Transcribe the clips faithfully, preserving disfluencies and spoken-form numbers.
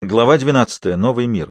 Глава двенадцатая. Новый мир.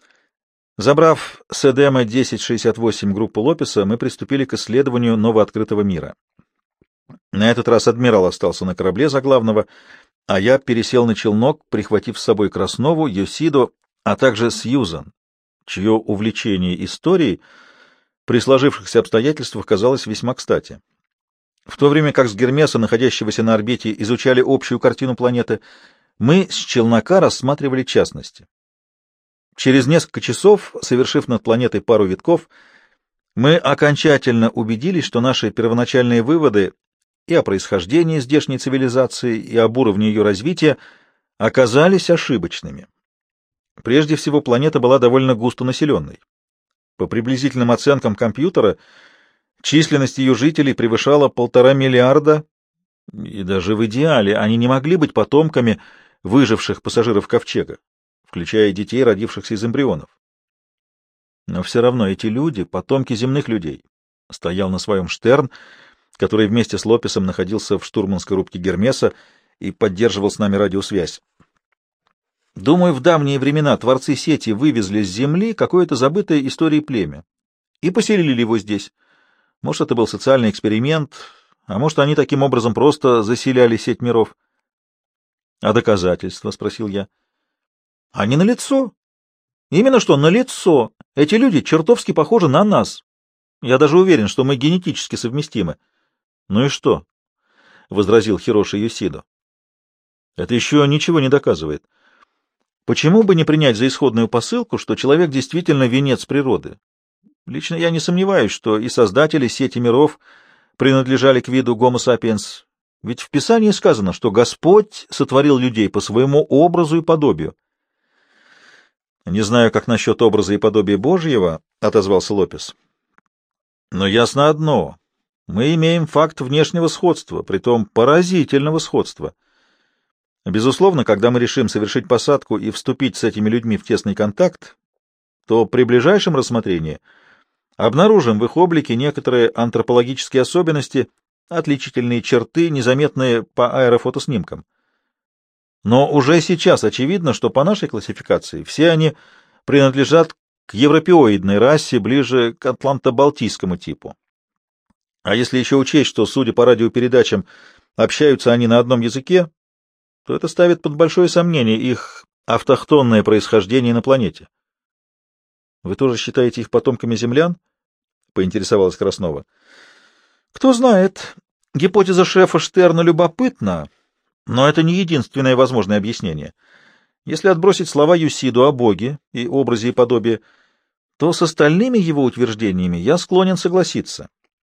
Забрав с Эдема десять шестьдесят восемь группу Лопеса, мы приступили к исследованию новооткрытого мира. На этот раз адмирал остался на корабле за главного, а я пересел на челнок, прихватив с собой Краснову, Йосидо, а также Сьюзан, чье увлечение историей при сложившихся обстоятельствах казалось весьма кстати. В то время как с Гермеса, находящегося на орбите, изучали общую картину планеты, мы с челнока рассматривали частности. Через несколько часов, совершив над планетой пару витков, мы окончательно убедились, что наши первоначальные выводы и о происхождении здешней цивилизации, и об уровне ее развития оказались ошибочными. Прежде всего, планета была довольно густонаселенной. По приблизительным оценкам компьютера, численность ее жителей превышала полтора миллиарда, и даже в идеале они не могли быть потомками выживших пассажиров Ковчега, включая детей, родившихся из эмбрионов. Но все равно эти люди — потомки земных людей. Стоял на своем Штерн, который вместе с Лопесом находился в штурманской рубке Гермеса и поддерживал с нами радиосвязь. Думаю, в давние времена творцы сети вывезли с Земли какое-то забытое историей племя и поселили его здесь. Может, это был социальный эксперимент, а может, они таким образом просто заселяли сеть миров. — А доказательства? — спросил я. — Они налицо. Именно что налицо. Эти люди чертовски похожи на нас. Я даже уверен, что мы генетически совместимы. — Ну и что? — возразил Хироши Йосидо. — Это еще ничего не доказывает. Почему бы не принять за исходную посылку, что человек действительно венец природы? Лично я не сомневаюсь, что и создатели сети миров принадлежали к виду Homo sapiens. Ведь в Писании сказано, что Господь сотворил людей по своему образу и подобию. — Не знаю, как насчет образа и подобия Божьего, — отозвался Лопес. — Но ясно одно. Мы имеем факт внешнего сходства, притом поразительного сходства. Безусловно, когда мы решим совершить посадку и вступить с этими людьми в тесный контакт, то при ближайшем рассмотрении обнаружим в их облике некоторые антропологические особенности, отличительные черты, незаметные по аэрофотоснимкам. Но уже сейчас очевидно, что по нашей классификации все они принадлежат к европеоидной расе, ближе к атланто-балтийскому типу. А если еще учесть, что, судя по радиопередачам, общаются они на одном языке, то это ставит под большое сомнение их автохтонное происхождение на планете. — Вы тоже считаете их потомками землян? — поинтересовалась Краснова. — Кто знает. Гипотеза шефа Штерна любопытна, но это не единственное возможное объяснение. Если отбросить слова Йосидо о Боге и образе и подобии, то с остальными его утверждениями я склонен согласиться.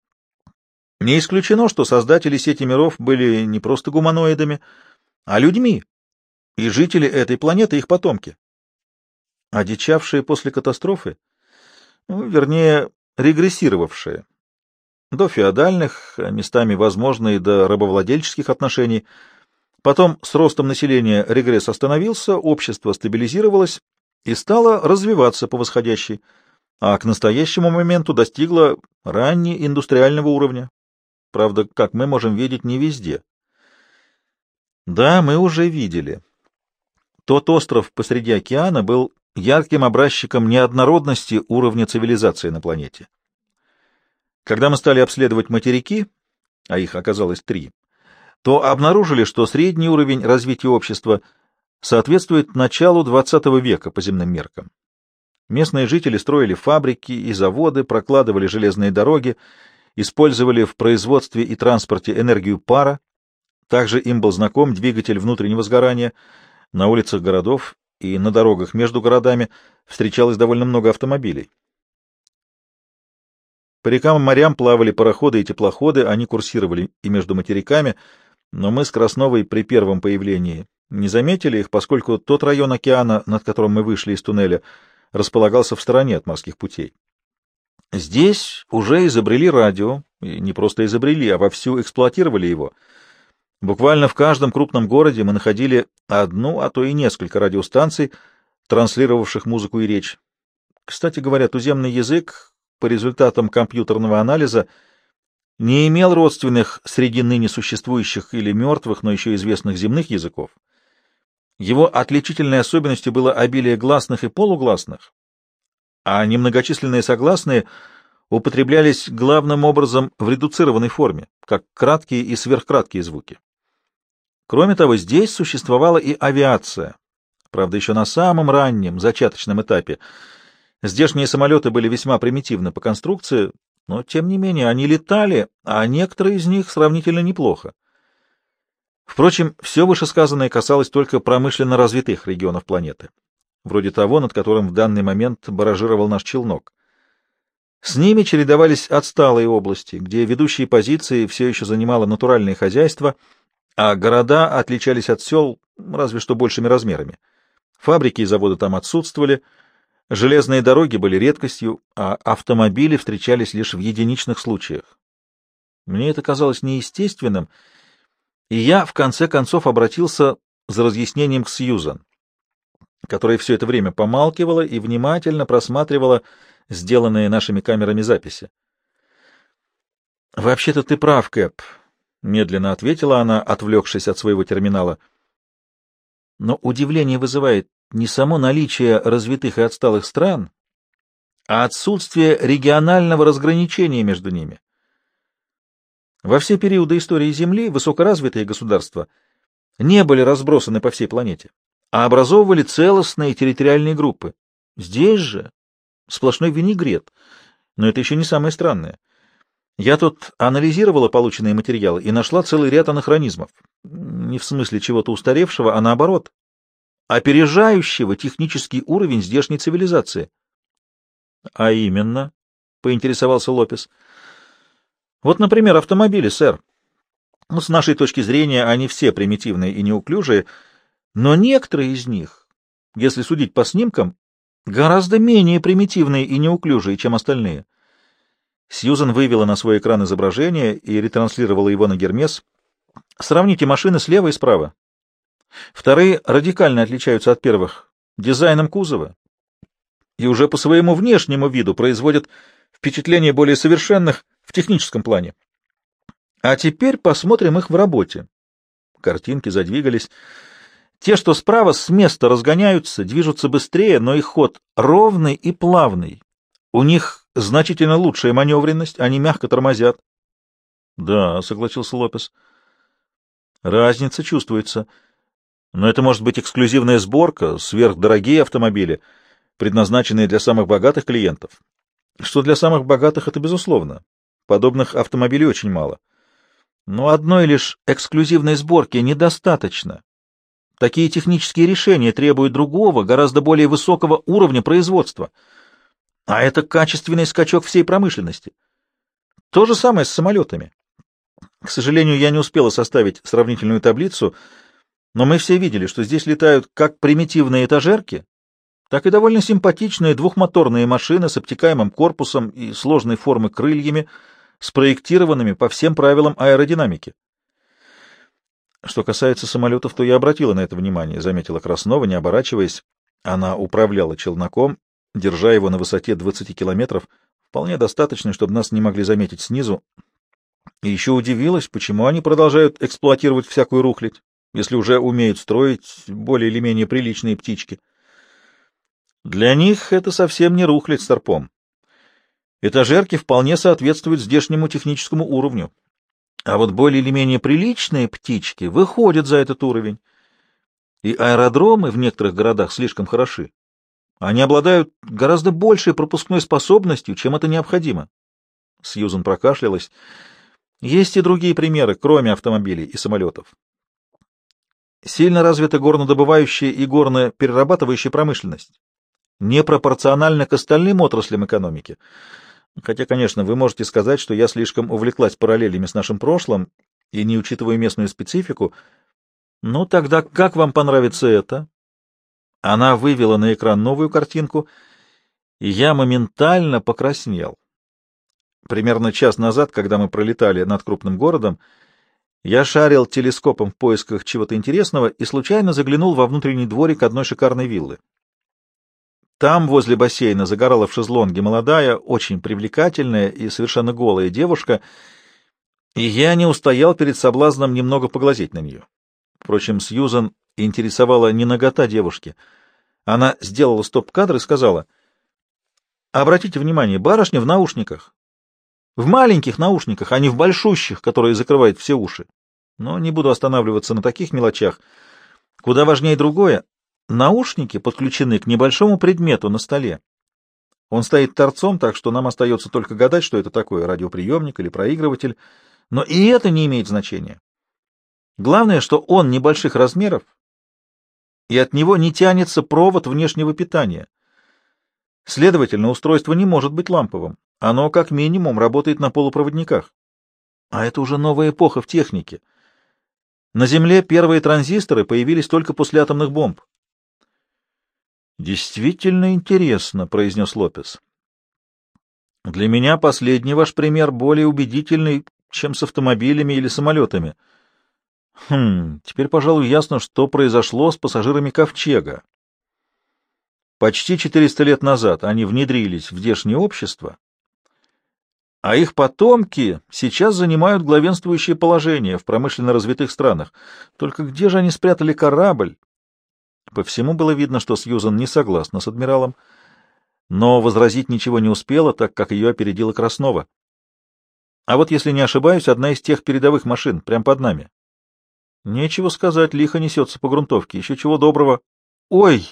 Не исключено, что создатели сети миров были не просто гуманоидами, а людьми, и жители этой планеты — их потомки. Одичавшие после катастрофы? Ну, вернее, регрессировавшие. До феодальных, местами, возможно, и до рабовладельческих отношений. Потом с ростом населения регресс остановился, общество стабилизировалось и стало развиваться по восходящей, а к настоящему моменту достигло раннеиндустриального уровня. Правда, как мы можем видеть, не везде. Да, мы уже видели. Тот остров посреди океана был ярким образчиком неоднородности уровня цивилизации на планете. Когда мы стали обследовать материки, а их оказалось три, то обнаружили, что средний уровень развития общества соответствует началу двадцатого века по земным меркам. Местные жители строили фабрики и заводы, прокладывали железные дороги, использовали в производстве и транспорте энергию пара. Также им был знаком двигатель внутреннего сгорания. На улицах городов и на дорогах между городами встречалось довольно много автомобилей. По рекам и морям плавали пароходы и теплоходы, они курсировали и между материками, но мы с Красновой при первом появлении не заметили их, поскольку тот район океана, над которым мы вышли из туннеля, располагался в стороне от морских путей. Здесь уже изобрели радио, и не просто изобрели, а вовсю эксплуатировали его. Буквально в каждом крупном городе мы находили одну, а то и несколько радиостанций, транслировавших музыку и речь. Кстати говоря, туземный язык по результатам компьютерного анализа не имел родственных среди ныне существующих или мертвых, но еще известных земных языков. Его отличительной особенностью было обилие гласных и полугласных, а немногочисленные согласные употреблялись главным образом в редуцированной форме, как краткие и сверхкраткие звуки. Кроме того, здесь существовала и авиация, правда, еще на самом раннем, зачаточном этапе. Здешние самолеты были весьма примитивны по конструкции, но, тем не менее, они летали, а некоторые из них сравнительно неплохо. Впрочем, все вышесказанное касалось только промышленно развитых регионов планеты, вроде того, над которым в данный момент баражировал наш челнок. С ними чередовались отсталые области, где ведущие позиции все еще занимало натуральное хозяйство, а города отличались от сел разве что большими размерами. Фабрики и заводы там отсутствовали, железные дороги были редкостью, а автомобили встречались лишь в единичных случаях. Мне это казалось неестественным, и я, в конце концов, обратился за разъяснением к Сьюзан, которая все это время помалкивала и внимательно просматривала сделанные нашими камерами записи. «Вообще-то ты прав, Кэп», — медленно ответила она, отвлекшись от своего терминала. «Но удивление вызывает не само наличие развитых и отсталых стран, а отсутствие регионального разграничения между ними. Во все периоды истории Земли высокоразвитые государства не были разбросаны по всей планете, а образовывали целостные территориальные группы. Здесь же сплошной винегрет, но это еще не самое странное. Я тут анализировала полученные материалы и нашла целый ряд анахронизмов. Не в смысле чего-то устаревшего, а наоборот, опережающего технический уровень здешней цивилизации. — А именно, — поинтересовался Лопес. — Вот, например, автомобили, сэр. Ну, с нашей точки зрения, они все примитивные и неуклюжие, но некоторые из них, если судить по снимкам, гораздо менее примитивные и неуклюжие, чем остальные. Сьюзан вывела на свой экран изображение и ретранслировала его на Гермес. Сравните машины слева и справа. Вторые радикально отличаются от первых дизайном кузова и уже по своему внешнему виду производят впечатление более совершенных в техническом плане. А теперь посмотрим их в работе. Картинки задвигались. Те, что справа, с места разгоняются, движутся быстрее, но их ход ровный и плавный. У них значительно лучшая маневренность, они мягко тормозят. — Да, — согласился Лопес. — Разница чувствуется. Но это может быть эксклюзивная сборка, сверхдорогие автомобили, предназначенные для самых богатых клиентов. Что для самых богатых — это безусловно. Подобных автомобилей очень мало. Но одной лишь эксклюзивной сборки недостаточно. Такие технические решения требуют другого, гораздо более высокого уровня производства. А это качественный скачок всей промышленности. То же самое с самолетами. К сожалению, я не успела составить сравнительную таблицу, но мы все видели, что здесь летают как примитивные этажерки, так и довольно симпатичные двухмоторные машины с обтекаемым корпусом и сложной формы крыльями, спроектированными по всем правилам аэродинамики. Что касается самолетов, то я обратила на это внимание, — заметила Краснова, не оборачиваясь. Она управляла челноком, держа его на высоте двадцати километров, вполне достаточно, чтобы нас не могли заметить снизу. И еще удивилась, почему они продолжают эксплуатировать всякую рухлядь, если уже умеют строить более или менее приличные птички. Для них это совсем не рухлядь старпом. Этажерки вполне соответствуют здешнему техническому уровню. А вот более или менее приличные птички выходят за этот уровень. И аэродромы в некоторых городах слишком хороши. Они обладают гораздо большей пропускной способностью, чем это необходимо. Сьюзан прокашлялась. Есть и другие примеры, кроме автомобилей и самолетов. Сильно развита горнодобывающая и горно-перерабатывающая промышленность, непропорционально к остальным отраслям экономики. Хотя, конечно, вы можете сказать, что я слишком увлеклась параллелями с нашим прошлым и не учитываю местную специфику. Ну, тогда как вам понравится это? Она вывела на экран новую картинку, и я моментально покраснел. Примерно час назад, когда мы пролетали над крупным городом, я шарил телескопом в поисках чего-то интересного и случайно заглянул во внутренний дворик одной шикарной виллы. Там, возле бассейна, загорала в шезлонге молодая, очень привлекательная и совершенно голая девушка, и я не устоял перед соблазном немного поглазеть на нее. Впрочем, Сьюзан интересовала не нагота девушки. Она сделала стоп-кадр и сказала: «Обратите внимание, барышня в наушниках. В маленьких наушниках, а не в большущих, которые закрывают все уши. Но не буду останавливаться на таких мелочах. Куда важнее другое. Наушники подключены к небольшому предмету на столе. Он стоит торцом, так что нам остается только гадать, что это такое, радиоприемник или проигрыватель. Но и это не имеет значения. Главное, что он небольших размеров, и от него не тянется провод внешнего питания. Следовательно, устройство не может быть ламповым. Оно, как минимум, работает на полупроводниках. А это уже новая эпоха в технике. На Земле первые транзисторы появились только после атомных бомб. «Действительно интересно», — произнес Лопес. «Для меня последний ваш пример более убедительный, чем с автомобилями или самолетами. Хм, теперь, пожалуй, ясно, что произошло с пассажирами Ковчега. Почти четыреста лет назад они внедрились в здешнее общество, а их потомки сейчас занимают главенствующее положение в промышленно развитых странах. Только где же они спрятали корабль?» По всему было видно, что Сьюзан не согласна с адмиралом, но возразить ничего не успела, так как ее опередила Краснова. «А вот, если не ошибаюсь, одна из тех передовых машин, прямо под нами». «Нечего сказать, лихо несется по грунтовке, еще чего доброго». «Ой!»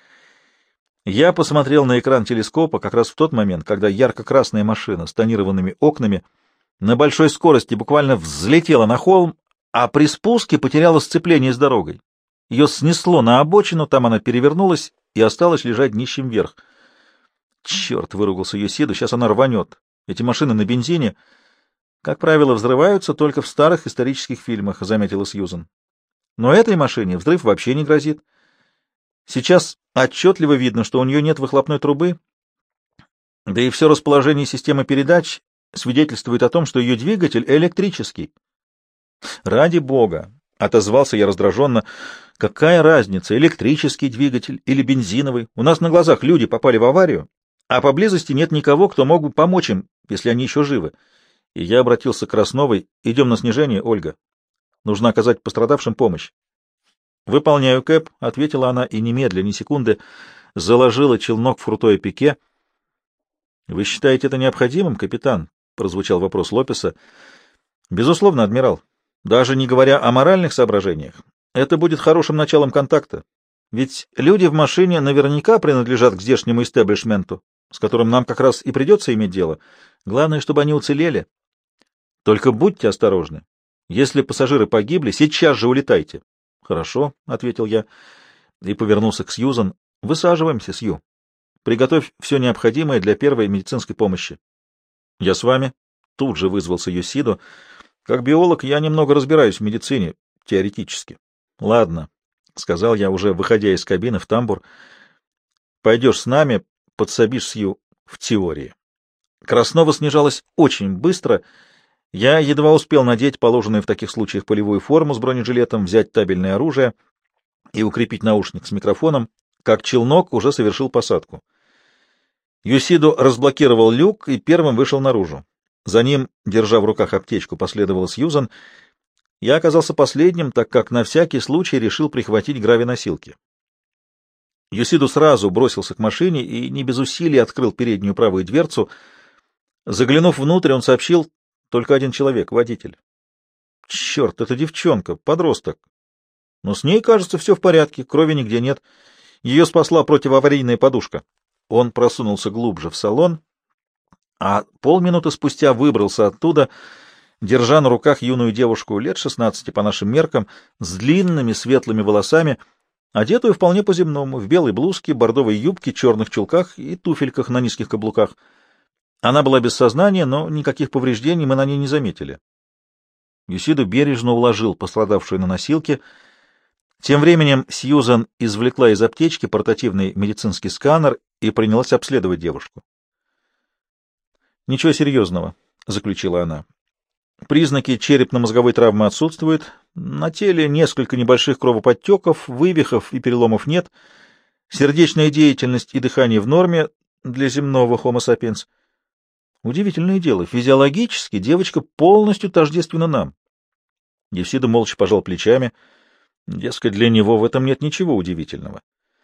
Я посмотрел на экран телескопа как раз в тот момент, когда ярко-красная машина с тонированными окнами на большой скорости буквально взлетела на холм, а при спуске потеряла сцепление с дорогой. Ее снесло на обочину, там она перевернулась и осталась лежать днищем вверх. «Черт!» — выругался Йосида, — «сейчас она рванет. Эти машины на бензине, как правило, взрываются только в старых исторических фильмах», — заметила Сьюзан. «Но этой машине взрыв вообще не грозит. Сейчас отчетливо видно, что у нее нет выхлопной трубы, да и все расположение системы передач свидетельствует о том, что ее двигатель электрический». «Ради бога!» — отозвался я раздраженно. «Какая разница, электрический двигатель или бензиновый? У нас на глазах люди попали в аварию, а поблизости нет никого, кто мог бы помочь им, если они еще живы». И я обратился к Красновой. «Идем на снижение, Ольга. Нужно оказать пострадавшим помощь». «Выполняю, Кэп», — ответила она, и немедля, ни секунды заложила челнок в крутое пике. «Вы считаете это необходимым, капитан?» — прозвучал вопрос Лопеса. «Безусловно, адмирал. Даже не говоря о моральных соображениях, это будет хорошим началом контакта. Ведь люди в машине наверняка принадлежат к здешнему истеблишменту, с которым нам как раз и придется иметь дело. Главное, чтобы они уцелели. Только будьте осторожны. Если пассажиры погибли, сейчас же улетайте». «Хорошо», — ответил я и повернулся к Сьюзан. «Высаживаемся, Сью. Приготовь все необходимое для первой медицинской помощи». «Я с вами». Тут же вызвался Йосидо. «Как биолог я немного разбираюсь в медицине, теоретически». «Ладно», — сказал я, уже выходя из кабины в тамбур. «Пойдешь с нами, подсобишь Сью в теории». Краснова снижалась очень быстро. Я едва успел надеть положенную в таких случаях полевую форму с бронежилетом, взять табельное оружие и укрепить наушник с микрофоном, как челнок уже совершил посадку. Йосидо разблокировал люк и первым вышел наружу. За ним, держа в руках аптечку, последовала Сьюзан. Я оказался последним, так как на всякий случай решил прихватить гравиносилки. Йосидо сразу бросился к машине и не без усилий открыл переднюю правую дверцу. Заглянув внутрь, он сообщил: «Только один человек, водитель». «Черт, это девчонка, подросток. Но с ней, кажется, все в порядке, крови нигде нет. Ее спасла противоаварийная подушка». Он просунулся глубже в салон, а полминуты спустя выбрался оттуда, держа на руках юную девушку лет шестнадцати по нашим меркам, с длинными светлыми волосами, одетую вполне по-земному, в белой блузке, бордовой юбке, черных чулках и туфельках на низких каблуках. Она была без сознания, но никаких повреждений мы на ней не заметили. Йосидо бережно уложил пострадавшую на носилки. Тем временем Сьюзан извлекла из аптечки портативный медицинский сканер и принялась обследовать девушку. «Ничего серьезного», — заключила она. «Признаки черепно-мозговой травмы отсутствуют. На теле несколько небольших кровоподтеков, вывихов и переломов нет. Сердечная деятельность и дыхание в норме для земного Homo sapiens. Удивительное дело, физиологически девочка полностью тождественна нам». Йосидо молча пожал плечами. Дескать, для него в этом нет ничего удивительного.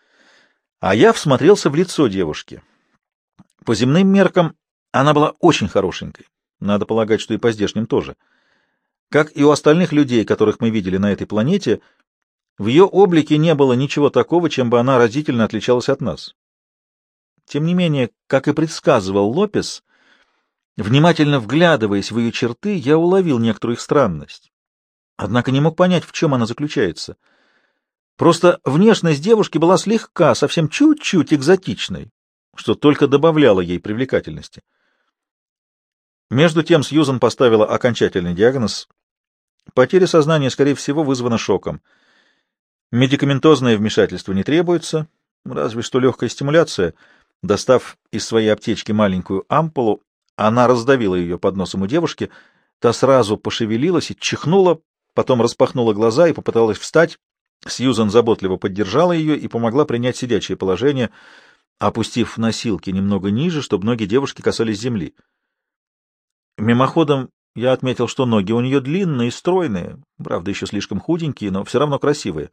А я всмотрелся в лицо девушки. По земным меркам она была очень хорошенькой. Надо полагать, что и по здешним тоже. Как и у остальных людей, которых мы видели на этой планете, в ее облике не было ничего такого, чем бы она разительно отличалась от нас. Тем не менее, как и предсказывал Лопес, внимательно вглядываясь в ее черты, я уловил некоторую их странность. Однако не мог понять, в чем она заключается. Просто внешность девушки была слегка, совсем чуть-чуть экзотичной, что только добавляло ей привлекательности. Между тем Сьюзан поставила окончательный диагноз. Потеря сознания, скорее всего, вызвана шоком. Медикаментозное вмешательство не требуется, разве что легкая стимуляция. Достав из своей аптечки маленькую ампулу, она раздавила ее под носом у девушки, та сразу пошевелилась и чихнула, потом распахнула глаза и попыталась встать. Сьюзан заботливо поддержала ее и помогла принять сидячее положение, опустив носилки немного ниже, чтобы ноги девушки касались земли. Мимоходом я отметил, что ноги у нее длинные и стройные, правда, еще слишком худенькие, но все равно красивые.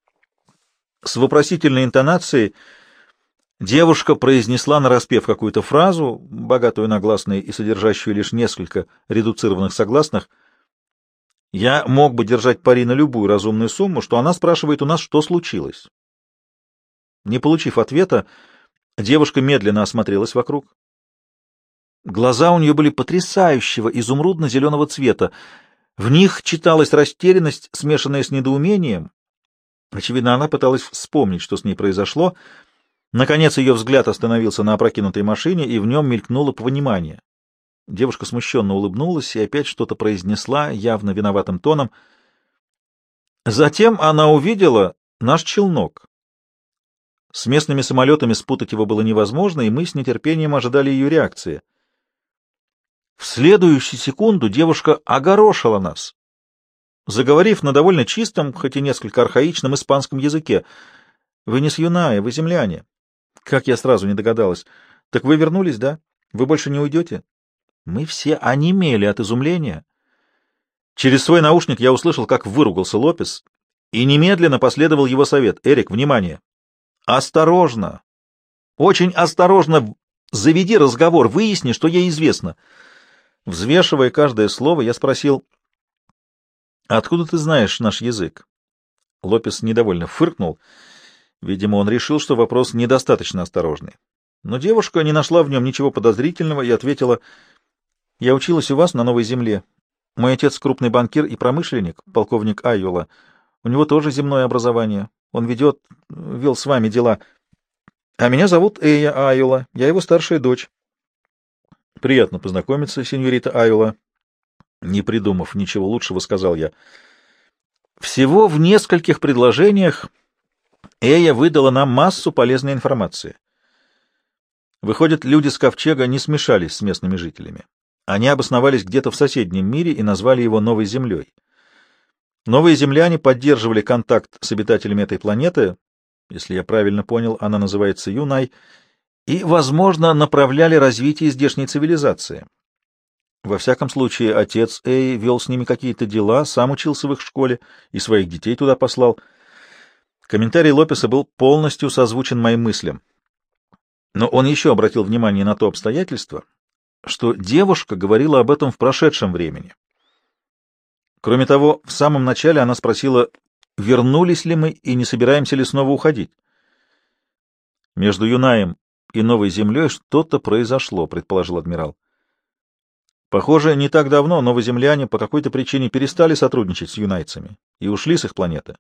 С вопросительной интонацией девушка произнесла нараспев какую-то фразу, богатую на гласные и содержащую лишь несколько редуцированных согласных. Я мог бы держать пари на любую разумную сумму, что она спрашивает у нас, что случилось. Не получив ответа, девушка медленно осмотрелась вокруг. Глаза у нее были потрясающего изумрудно-зеленого цвета. В них читалась растерянность, смешанная с недоумением. Очевидно, она пыталась вспомнить, что с ней произошло. Наконец ее взгляд остановился на опрокинутой машине, и в нем мелькнуло понимание. Девушка смущенно улыбнулась и опять что-то произнесла явно виноватым тоном. Затем она увидела наш челнок. С местными самолетами спутать его было невозможно, и мы с нетерпением ожидали ее реакции. В следующую секунду девушка огорошила нас, заговорив на довольно чистом, хоть и несколько архаичном испанском языке. «Вы не с Юная, вы земляне». Как я сразу не догадалась. «Так вы вернулись, да? Вы больше не уйдете?» Мы все онемели от изумления. Через свой наушник я услышал, как выругался Лопес, и немедленно последовал его совет. «Эрик, внимание! Осторожно! Очень осторожно заведи разговор, выясни, что ей известно». Взвешивая каждое слово, я спросил: «Откуда ты знаешь наш язык?» Лопес недовольно фыркнул. Видимо, он решил, что вопрос недостаточно осторожный. Но девушка не нашла в нем ничего подозрительного и ответила: «Я училась у вас на Новой Земле. Мой отец крупный банкир и промышленник, полковник Айола. У него тоже земное образование. Он ведет, вел с вами дела. А меня зовут Эя Айола. Я его старшая дочь». «Приятно познакомиться, сеньорита Айола». Не придумав ничего лучшего, сказал я. Всего в нескольких предложениях Эя выдала нам массу полезной информации. Выходит, люди с Ковчега не смешались с местными жителями. Они обосновались где-то в соседнем мире и назвали его Новой Землей. Новые земляне поддерживали контакт с обитателями этой планеты, если я правильно понял, она называется Юнай, и, возможно, направляли развитие здешней цивилизации. Во всяком случае, отец Эй вел с ними какие-то дела, сам учился в их школе и своих детей туда послал. Комментарий Лопеса был полностью созвучен моим мыслям. Но он еще обратил внимание на то обстоятельство, что девушка говорила об этом в прошедшем времени. Кроме того, в самом начале она спросила, вернулись ли мы и не собираемся ли снова уходить. Между Юнаем и Новой Землей что-то произошло, предположил адмирал. Похоже, не так давно новоземляне по какой-то причине перестали сотрудничать с юнайцами и ушли с их планеты.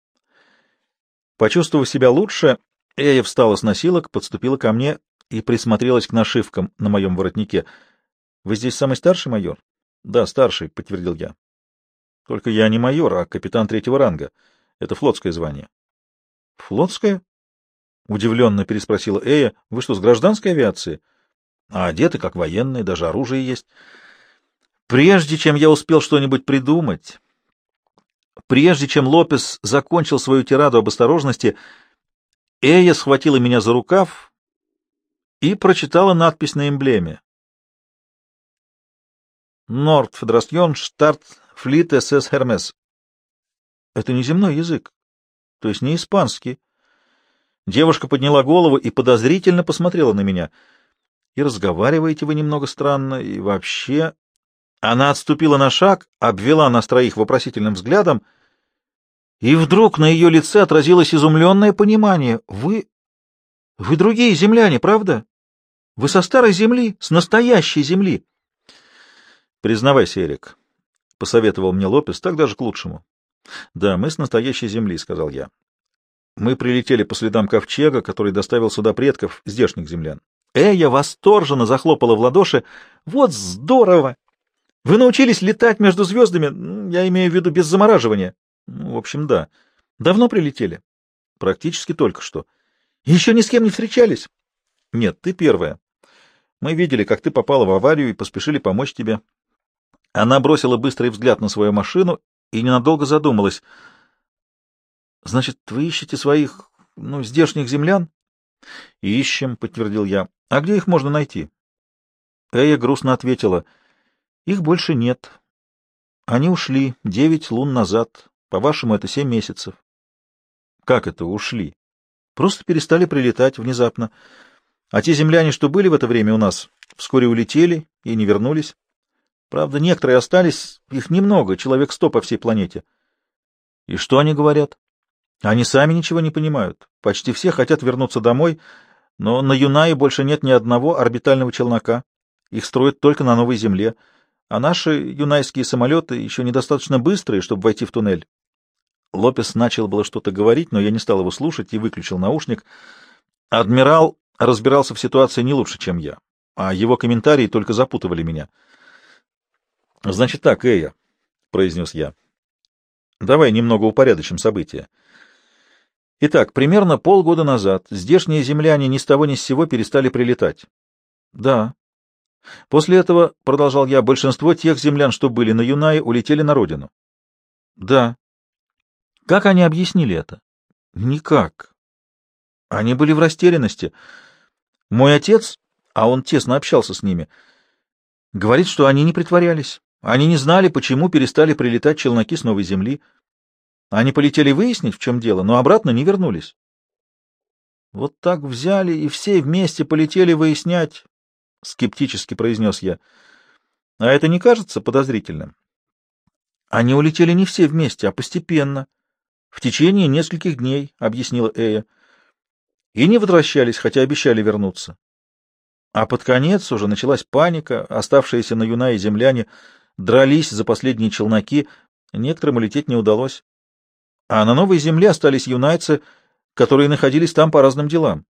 Почувствовав себя лучше, Эя встала с носилок, подступила ко мне и присмотрелась к нашивкам на моем воротнике. — Вы здесь самый старший майор? — Да, старший, — подтвердил я. — Только я не майор, а капитан третьего ранга. Это флотское звание. — Флотское? — удивленно переспросила Эя. — Вы что, с гражданской авиации? — А одеты как военные, даже оружие есть. Прежде чем я успел что-нибудь придумать, прежде чем Лопес закончил свою тираду об осторожности, Эя схватила меня за рукав и прочитала надпись на эмблеме. «Норд Федерасьон Штарт Флит СС Хермес». Это не земной язык, то есть не испанский. Девушка подняла голову и подозрительно посмотрела на меня. И разговариваете вы немного странно, и вообще... Она отступила на шаг, обвела нас троих вопросительным взглядом, и вдруг на ее лице отразилось изумленное понимание. Вы... вы другие земляне, правда? Вы со старой земли, с настоящей земли. Признавайся, Эрик, — посоветовал мне Лопес, — так даже к лучшему. Да, мы с настоящей земли, — сказал я. Мы прилетели по следам ковчега, который доставил сюда предков, здешних землян. Эя восторженно захлопала в ладоши. Вот здорово! Вы научились летать между звездами, я имею в виду без замораживания. Ну, в общем, да. Давно прилетели? Практически только что. Еще ни с кем не встречались? Нет, ты первая. Мы видели, как ты попала в аварию и поспешили помочь тебе. Она бросила быстрый взгляд на свою машину и ненадолго задумалась. Значит, вы ищете своих, ну, здешних землян? Ищем, подтвердил я. А где их можно найти? Эя грустно ответила. Их больше нет. Они ушли девять лун назад. По-вашему, это семь месяцев. Как это ушли? Просто перестали прилетать внезапно. А те земляне, что были в это время у нас, вскоре улетели и не вернулись. Правда, некоторые остались, их немного, человек сто по всей планете. И что они говорят? Они сами ничего не понимают. Почти все хотят вернуться домой, но на Юнае больше нет ни одного орбитального челнока. Их строят только на новой Земле. А наши юнайские самолеты еще недостаточно быстрые, чтобы войти в туннель. Лопес начал было что-то говорить, но я не стал его слушать и выключил наушник. Адмирал разбирался в ситуации не лучше, чем я, а его комментарии только запутывали меня. — Значит так, Эя, — произнес я, — давай немного упорядочим события. Итак, примерно полгода назад здешние земляне ни с того ни с сего перестали прилетать. — Да. После этого, — продолжал я, — большинство тех землян, что были на Юнае, улетели на родину. — Да. Как они объяснили это? — Никак. Они были в растерянности. Мой отец, а он тесно общался с ними, говорит, что они не притворялись. Они не знали, почему перестали прилетать челноки с новой земли. Они полетели выяснить, в чем дело, но обратно не вернулись. Вот так взяли и все вместе полетели выяснять, — скептически произнес я. — А это не кажется подозрительным? — Они улетели не все вместе, а постепенно, в течение нескольких дней, — объяснила Эя. И не возвращались, хотя обещали вернуться. А под конец уже началась паника, оставшиеся на Юнае земляне дрались за последние челноки, некоторым улететь не удалось. А на новой земле остались юнайцы, которые находились там по разным делам.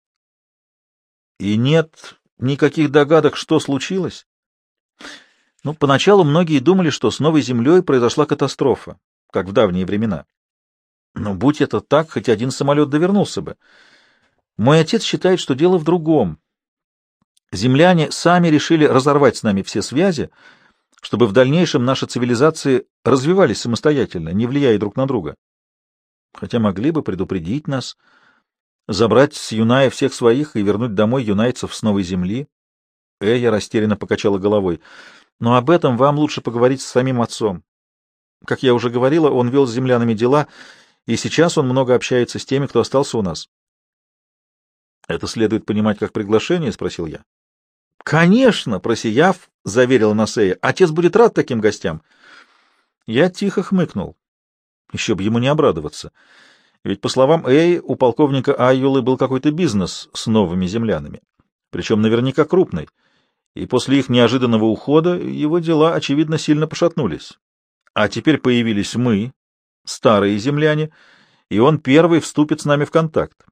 И нет никаких догадок, что случилось. Ну, поначалу многие думали, что с новой землей произошла катастрофа, как в давние времена. Но будь это так, хоть один самолет довернулся бы. Мой отец считает, что дело в другом. Земляне сами решили разорвать с нами все связи, чтобы в дальнейшем наши цивилизации развивались самостоятельно, не влияя друг на друга. Хотя могли бы предупредить нас, забрать с Юная всех своих и вернуть домой юнайцев с новой земли. Эя растерянно покачала головой. Но об этом вам лучше поговорить с самим отцом. Как я уже говорила, он вел с землянами дела, и сейчас он много общается с теми, кто остался у нас. — Это следует понимать как приглашение? — спросил я. — Конечно, просияв, — заверила нас Эя. — Отец будет рад таким гостям. Я тихо хмыкнул. Еще бы ему не обрадоваться. Ведь, по словам Эи, у полковника Айюлы был какой-то бизнес с новыми землянами, причем наверняка крупный, и после их неожиданного ухода его дела, очевидно, сильно пошатнулись. А теперь появились мы, старые земляне, и он первый вступит с нами в контакт.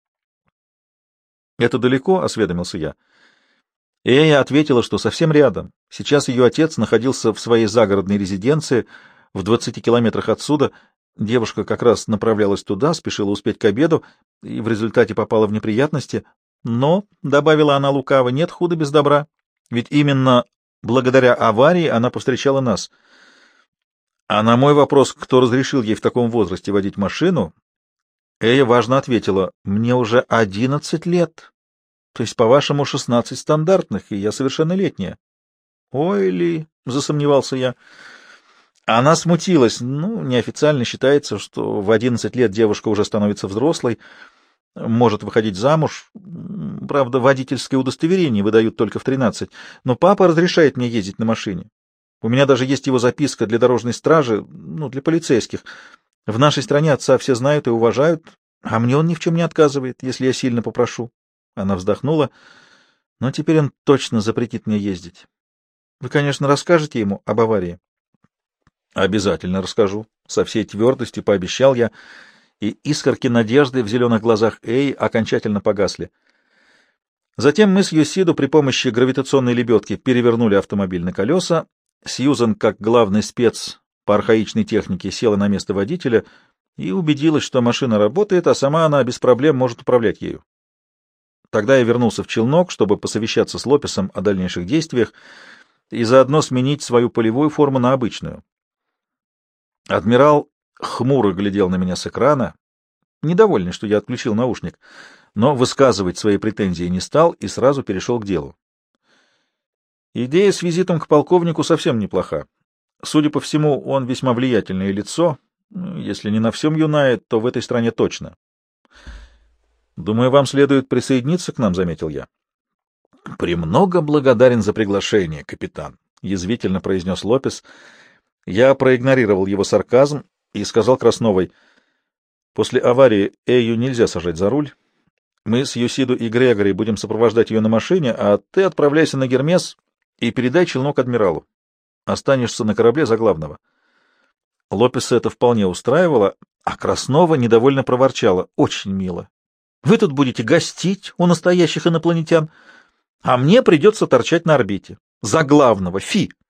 — Это далеко? — осведомился я. Эя ответила, что совсем рядом. Сейчас ее отец находился в своей загородной резиденции в двадцати километрах отсюда. Девушка как раз направлялась туда, спешила успеть к обеду и в результате попала в неприятности. Но, — добавила она лукаво, — нет худа без добра, ведь именно благодаря аварии она повстречала нас. А на мой вопрос, кто разрешил ей в таком возрасте водить машину, Эя важно ответила: «Мне уже одиннадцать лет, то есть, по-вашему, шестнадцать стандартных, и я совершеннолетняя». «Ой ли», — засомневался я. Она смутилась. Ну, неофициально считается, что в одиннадцать лет девушка уже становится взрослой, может выходить замуж. Правда, водительское удостоверение выдают только в тринадцать. Но папа разрешает мне ездить на машине. У меня даже есть его записка для дорожной стражи, ну, для полицейских. В нашей стране отца все знают и уважают, а мне он ни в чем не отказывает, если я сильно попрошу. Она вздохнула. Но теперь он точно запретит мне ездить. Вы, конечно, расскажете ему об аварии? Обязательно расскажу. Со всей твердостью пообещал я, и искорки надежды в зеленых глазах Эй окончательно погасли. Затем мы с Юсиду при помощи гравитационной лебедки перевернули автомобиль на колеса. Сьюзан, как главный спец по архаичной технике, села на место водителя и убедилась, что машина работает, а сама она без проблем может управлять ею. Тогда я вернулся в челнок, чтобы посовещаться с Лопесом о дальнейших действиях и заодно сменить свою полевую форму на обычную. Адмирал хмуро глядел на меня с экрана, недовольный, что я отключил наушник, но высказывать свои претензии не стал и сразу перешел к делу. Идея с визитом к полковнику совсем неплоха. Судя по всему, он весьма влиятельное лицо, если не на всем Юнае, то в этой стране точно. «Думаю, вам следует присоединиться к нам», — заметил я. «Премного благодарен за приглашение, капитан», — язвительно произнес Лопес. Я проигнорировал его сарказм и сказал Красновой: «После аварии Эю нельзя сажать за руль. Мы с Юсиду и Грегори будем сопровождать ее на машине, а ты отправляйся на Гермес и передай челнок адмиралу. Останешься на корабле за главного». Лопеса это вполне устраивало, а Краснова недовольно проворчала: «Очень мило. Вы тут будете гостить у настоящих инопланетян, а мне придется торчать на орбите. За главного, фи!»